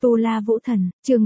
Tu La Vũ Thần, chương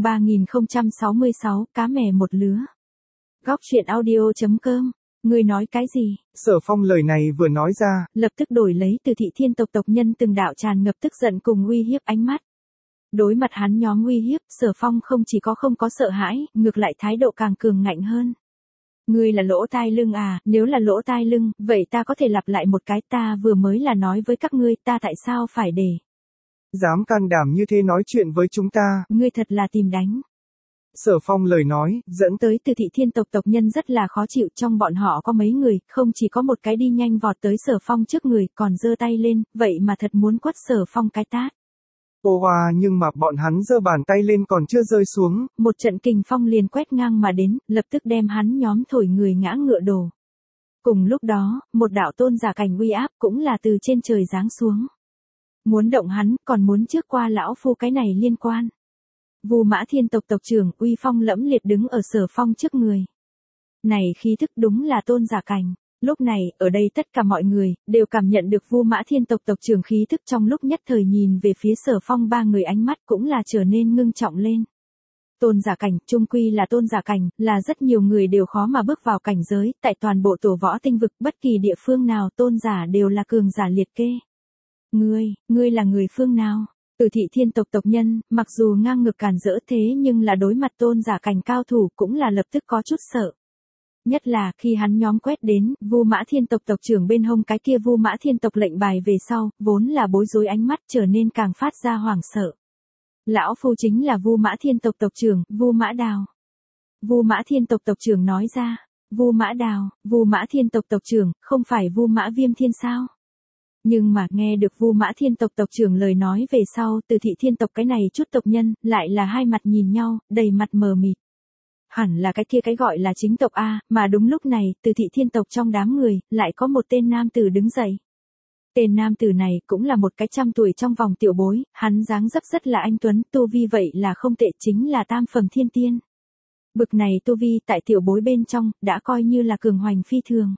3066, cá mè một lứa. Góc truyện audio.com. Ngươi nói cái gì? Sở Phong lời này vừa nói ra, lập tức đổi lấy từ thị thiên tộc tộc nhân từng đạo tràn ngập tức giận cùng uy hiếp ánh mắt. Đối mặt hắn nhóm uy hiếp, Sở Phong không chỉ có không có sợ hãi, ngược lại thái độ càng cường ngạnh hơn. Ngươi là lỗ tai lưng à, nếu là lỗ tai lưng, vậy ta có thể lặp lại một cái, ta vừa mới là nói với các ngươi, ta tại sao phải để. Dám can đảm như thế nói chuyện với chúng ta. Ngươi thật là tìm đánh. Sở Phong lời nói, dẫn tới từ thị thiên tộc tộc nhân rất là khó chịu, trong bọn họ có mấy người, không chỉ có một cái đi nhanh vọt tới Sở Phong trước người, còn giơ tay lên, vậy mà thật muốn quất Sở Phong cái tát. Ô hoa, nhưng mà bọn hắn giơ bàn tay lên còn chưa rơi xuống. Một trận kình phong liền quét ngang mà đến, lập tức đem hắn nhóm thổi người ngã ngựa đổ. Cùng lúc đó, một đạo tôn giả cảnh uy áp cũng là từ trên trời giáng xuống. Muốn động hắn, còn muốn trước qua lão phu cái này liên quan. Vu Mã Thiên tộc tộc trưởng uy phong lẫm liệt đứng ở Sở Phong trước người. Này khí thức đúng là tôn giả cảnh. Lúc này, ở đây tất cả mọi người, đều cảm nhận được Vu Mã Thiên tộc tộc trưởng khí thức, trong lúc nhất thời nhìn về phía Sở Phong ba người ánh mắt cũng là trở nên ngưng trọng lên. Tôn giả cảnh, chung quy là tôn giả cảnh, là rất nhiều người đều khó mà bước vào cảnh giới, tại toàn bộ tổ võ tinh vực, bất kỳ địa phương nào tôn giả đều là cường giả liệt kê. Ngươi là người phương nào? Từ thị thiên tộc tộc nhân, mặc dù ngang ngược càn rỡ thế nhưng là đối mặt tôn giả cảnh cao thủ cũng là lập tức có chút sợ. Nhất là khi hắn nhóm quét đến, Vu Mã Thiên tộc tộc trưởng bên hông cái kia Vu Mã Thiên tộc lệnh bài về sau, vốn là bối rối ánh mắt trở nên càng phát ra hoảng sợ. Lão phu chính là Vu Mã Thiên tộc tộc trưởng, Vu Mã Đào. Vu Mã Thiên tộc tộc trưởng nói ra, Vu Mã Đào, Vu Mã Thiên tộc tộc trưởng, không phải Vu Mã Viêm Thiên sao? Nhưng mà nghe được Vu Mã Thiên tộc tộc trưởng lời nói về sau, từ thị thiên tộc cái này chút tộc nhân, lại là hai mặt nhìn nhau, đầy mặt mờ mịt. Hẳn là cái kia cái gọi là chính tộc A, mà đúng lúc này, từ thị thiên tộc trong đám người, lại có một tên nam tử đứng dậy. Tên nam tử này cũng là một cái trăm tuổi trong vòng tiểu bối, hắn dáng dấp rất là anh tuấn, tu vi vậy là không tệ, chính là tam phẩm thiên tiên. Bực này tu vi tại tiểu bối bên trong, đã coi như là cường hoành phi thường.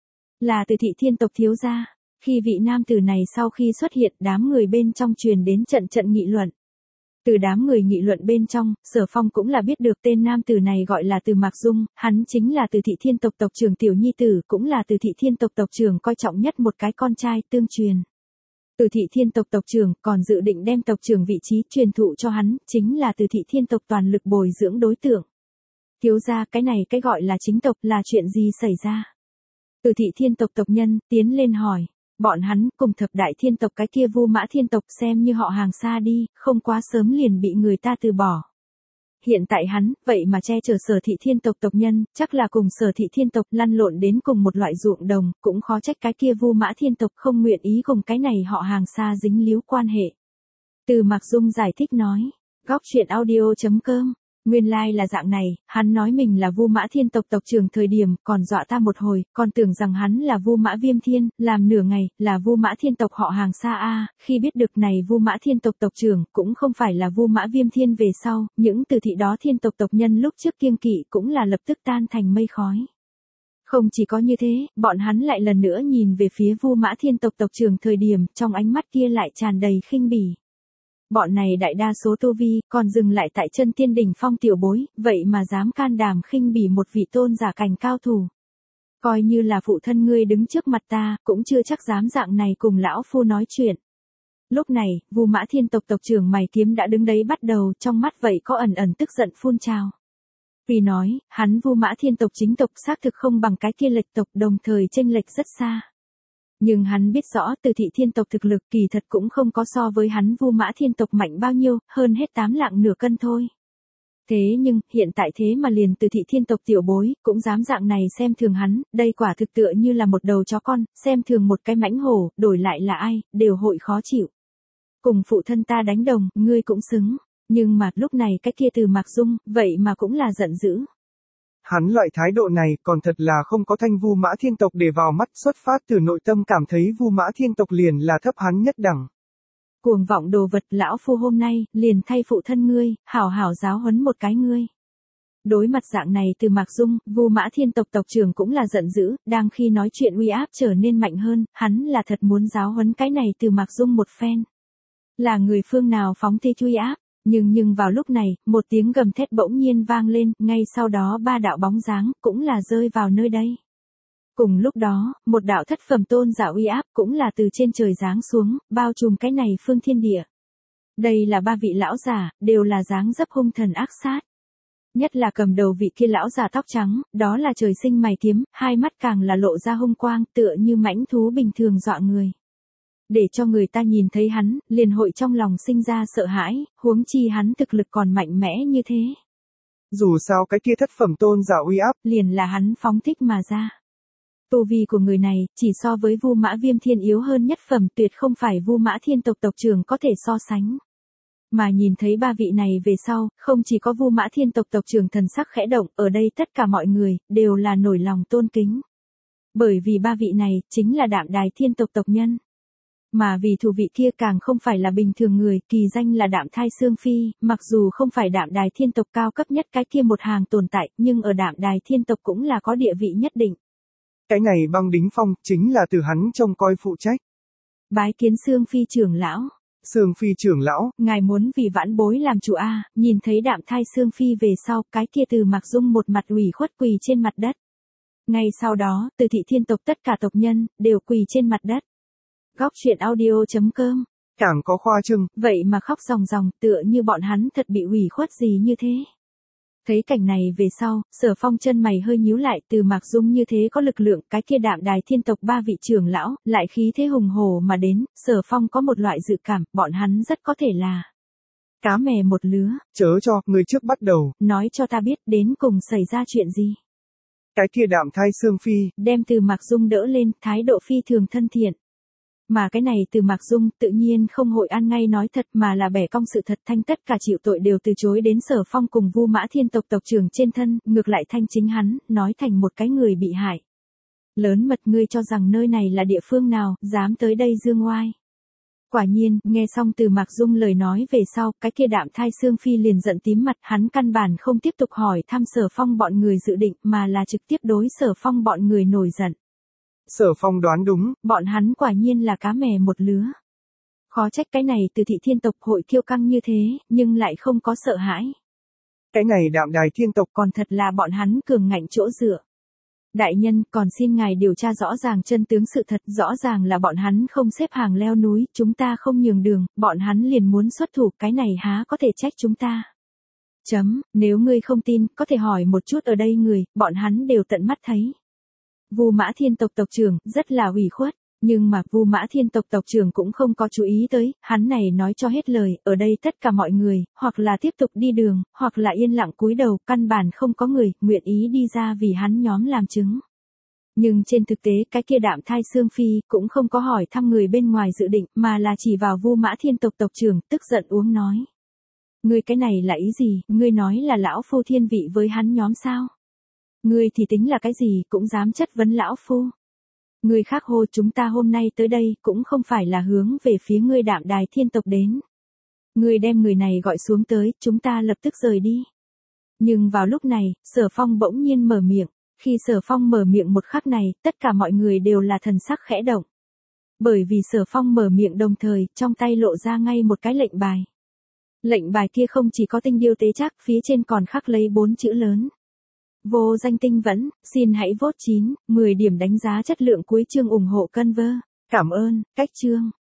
Là từ thị thiên tộc thiếu gia. Khi vị nam tử này sau khi xuất hiện, đám người bên trong truyền đến trận trận nghị luận. Từ đám người nghị luận bên trong, Sở Phong cũng là biết được tên nam tử này gọi là Từ Mạc Dung, hắn chính là Từ thị thiên tộc tộc trưởng tiểu nhi tử, cũng là Từ thị thiên tộc tộc trưởng coi trọng nhất một cái con trai tương truyền. Từ thị thiên tộc tộc trưởng còn dự định đem tộc trưởng vị trí truyền thụ cho hắn, chính là Từ thị thiên tộc toàn lực bồi dưỡng đối tượng. Thiếu gia, cái này cái gọi là chính tộc là chuyện gì xảy ra? Từ thị thiên tộc tộc nhân tiến lên hỏi. Bọn hắn cùng thập đại thiên tộc cái kia Vu Mã Thiên tộc xem như họ hàng xa đi, không quá sớm liền bị người ta từ bỏ. Hiện tại hắn, vậy mà che chở Sở thị thiên tộc tộc nhân, chắc là cùng Sở thị thiên tộc lăn lộn đến cùng một loại ruộng đồng, cũng khó trách cái kia Vu Mã Thiên tộc không nguyện ý cùng cái này họ hàng xa dính líu quan hệ. Từ Mạc Dung giải thích nói, góc truyện audio.com. Nguyên lai là dạng này, hắn nói mình là Vu Mã Thiên tộc tộc trưởng thời điểm, còn dọa ta một hồi, còn tưởng rằng hắn là Vu Mã Viêm Thiên, làm nửa ngày, là Vu Mã Thiên tộc họ hàng xa a. Khi biết được này Vu Mã Thiên tộc tộc trưởng, cũng không phải là Vu Mã Viêm Thiên về sau, những từ thị đó thiên tộc tộc nhân lúc trước kiêng kỵ cũng là lập tức tan thành mây khói. Không chỉ có như thế, bọn hắn lại lần nữa nhìn về phía Vu Mã Thiên tộc tộc trưởng thời điểm, trong ánh mắt kia lại tràn đầy khinh bỉ. Bọn này đại đa số tu vi, còn dừng lại tại chân tiên đỉnh phong tiểu bối, vậy mà dám can đảm khinh bỉ một vị tôn giả cảnh cao thủ. Coi như là phụ thân ngươi đứng trước mặt ta, cũng chưa chắc dám dạng này cùng lão phu nói chuyện. Lúc này, Vu Mã Thiên tộc tộc trưởng mày kiếm đã đứng đấy bắt đầu, trong mắt vậy có ẩn ẩn tức giận phun trào. Vì nói, hắn Vu Mã Thiên tộc chính tộc xác thực không bằng cái kia lệch tộc, đồng thời chênh lệch rất xa. Nhưng hắn biết rõ Từ thị thiên tộc thực lực kỳ thật cũng không có so với hắn Vu Mã Thiên tộc mạnh bao nhiêu, hơn hết 8 lạng nửa cân thôi. Thế nhưng, hiện tại thế mà liền Từ thị thiên tộc tiểu bối, cũng dám dạng này xem thường hắn, đây quả thực tựa như là một đầu chó con, xem thường một cái mãnh hổ, đổi lại là ai, đều hội khó chịu. Cùng phụ thân ta đánh đồng, ngươi cũng xứng. Nhưng mà lúc này cái kia Từ Mạc Dung, vậy mà cũng là giận dữ. Hắn loại thái độ này còn thật là không có thanh Vu Mã Thiên tộc để vào mắt, xuất phát từ nội tâm cảm thấy Vu Mã Thiên tộc liền là thấp hắn nhất đẳng. Cuồng vọng đồ vật, lão phu hôm nay, liền thay phụ thân ngươi, hảo hảo giáo huấn một cái ngươi. Đối mặt dạng này Từ Mạc Dung, Vu Mã Thiên tộc tộc trưởng cũng là giận dữ, đang khi nói chuyện uy áp trở nên mạnh hơn, hắn là thật muốn giáo huấn cái này Từ Mạc Dung một phen. Là người phương nào phóng thích uy áp? Nhưng vào lúc này, một tiếng gầm thét bỗng nhiên vang lên, ngay sau đó ba đạo bóng dáng, cũng là rơi vào nơi đây. Cùng lúc đó, một đạo thất phẩm tôn giả uy áp cũng là từ trên trời giáng xuống, bao trùm cái này phương thiên địa. Đây là ba vị lão giả, đều là dáng dấp hung thần ác sát. Nhất là cầm đầu vị kia lão già tóc trắng, đó là trời sinh mày kiếm, hai mắt càng là lộ ra hung quang tựa như mãnh thú bình thường dọa người. Để cho người ta nhìn thấy hắn, liền hội trong lòng sinh ra sợ hãi, huống chi hắn thực lực còn mạnh mẽ như thế. Dù sao cái kia thất phẩm tôn giả uy áp, liền là hắn phóng thích mà ra. Tu vi của người này, chỉ so với Vu Mã Viêm Thiên yếu hơn nhất phẩm, tuyệt không phải Vu Mã Thiên tộc tộc trưởng có thể so sánh. Mà nhìn thấy ba vị này về sau, không chỉ có Vu Mã Thiên tộc tộc trưởng thần sắc khẽ động, ở đây tất cả mọi người, đều là nổi lòng tôn kính. Bởi vì ba vị này, chính là Đạm Đài Thiên tộc tộc nhân. Mà vì thủ vị kia càng không phải là bình thường người, kỳ danh là Đạm Thai Sương Phi, mặc dù không phải Đạm Đài Thiên tộc cao cấp nhất cái kia một hàng tồn tại, nhưng ở Đạm Đài Thiên tộc cũng là có địa vị nhất định. Cái này Băng Đính Phong, chính là từ hắn trông coi phụ trách. Bái kiến Sương Phi trưởng lão. Sương Phi trưởng lão, ngài muốn vì vãn bối làm chủ a? Nhìn thấy Đạm Thai Sương Phi về sau, cái kia Từ Mạc Dung một mặt ủy khuất quỳ trên mặt đất. Ngay sau đó, Từ Thị Thiên tộc tất cả tộc nhân, đều quỳ trên mặt đất. Góc truyện audio.com. Càng có khoa trương. Vậy mà khóc ròng ròng, tựa như bọn hắn thật bị ủy khuất gì như thế. Thấy cảnh này về sau, Sở Phong chân mày hơi nhíu lại, Từ Mạc Dung như thế có lực lượng, cái kia Đạm Đài Thiên tộc ba vị trưởng lão, lại khí thế hùng hổ mà đến, Sở Phong có một loại dự cảm, bọn hắn rất có thể là cá mè một lứa. Chớ cho, người trước bắt đầu. Nói cho ta biết đến cùng xảy ra chuyện gì. Cái kia Đạm Thai Sương Phi, đem Từ Mạc Dung đỡ lên, thái độ phi thường thân thiện. Mà cái này Từ Mạc Dung tự nhiên không hội ăn ngay nói thật mà là bẻ cong sự thật, thanh tất cả chịu tội đều từ chối đến Sở Phong cùng Vu Mã Thiên tộc tộc trưởng trên thân, ngược lại thanh chính hắn, nói thành một cái người bị hại. Lớn mật, ngươi cho rằng nơi này là địa phương nào, dám tới đây dương oai. Quả nhiên, nghe xong Từ Mạc Dung lời nói về sau, cái kia Đạm Thai Sương Phi liền giận tím mặt, hắn căn bản không tiếp tục hỏi thăm Sở Phong bọn người dự định, mà là trực tiếp đối Sở Phong bọn người nổi giận. Sở Phong đoán đúng, bọn hắn quả nhiên là cá mè một lứa. Khó trách cái này Từ Thị Thiên tộc hội kiêu căng như thế, nhưng lại không có sợ hãi. Cái này Đạm Đài Thiên tộc còn thật là bọn hắn cường ngạnh chỗ dựa. Đại nhân, còn xin ngài điều tra rõ ràng chân tướng sự thật, rõ ràng là bọn hắn không xếp hàng leo núi, chúng ta không nhường đường, bọn hắn liền muốn xuất thủ, cái này há có thể trách chúng ta. Nếu ngươi không tin, có thể hỏi một chút ở đây người, bọn hắn đều tận mắt thấy. Vu Mã Thiên tộc tộc trưởng rất là ủy khuất, nhưng mà Vu Mã Thiên tộc tộc trưởng cũng không có chú ý tới, hắn này nói cho hết lời, ở đây tất cả mọi người, hoặc là tiếp tục đi đường, hoặc là yên lặng cúi đầu, căn bản không có người nguyện ý đi ra vì hắn nhóm làm chứng. Nhưng trên thực tế, cái kia Đạm Thai Sương Phi cũng không có hỏi thăm người bên ngoài dự định, mà là chỉ vào Vu Mã Thiên tộc tộc trưởng, tức giận uống nói: "Ngươi cái này là ý gì? Ngươi nói là lão phu thiên vị với hắn nhóm sao? Ngươi thì tính là cái gì, cũng dám chất vấn lão phu. Người khác hô chúng ta hôm nay tới đây cũng không phải là hướng về phía ngươi Đạm Đài Thiên tộc đến. Ngươi đem người này gọi xuống tới, chúng ta lập tức rời đi." Nhưng vào lúc này, Sở Phong bỗng nhiên mở miệng. Khi Sở Phong mở miệng một khắc này, tất cả mọi người đều là thần sắc khẽ động. Bởi vì Sở Phong mở miệng đồng thời, trong tay lộ ra ngay một cái lệnh bài. Lệnh bài kia không chỉ có tinh điêu tế chắc, phía trên còn khắc lấy 4 chữ lớn: Vô danh tinh vẫn, xin hãy vote 9, 10 điểm đánh giá chất lượng cuối chương ủng hộ Conver. Cảm ơn, cách chương.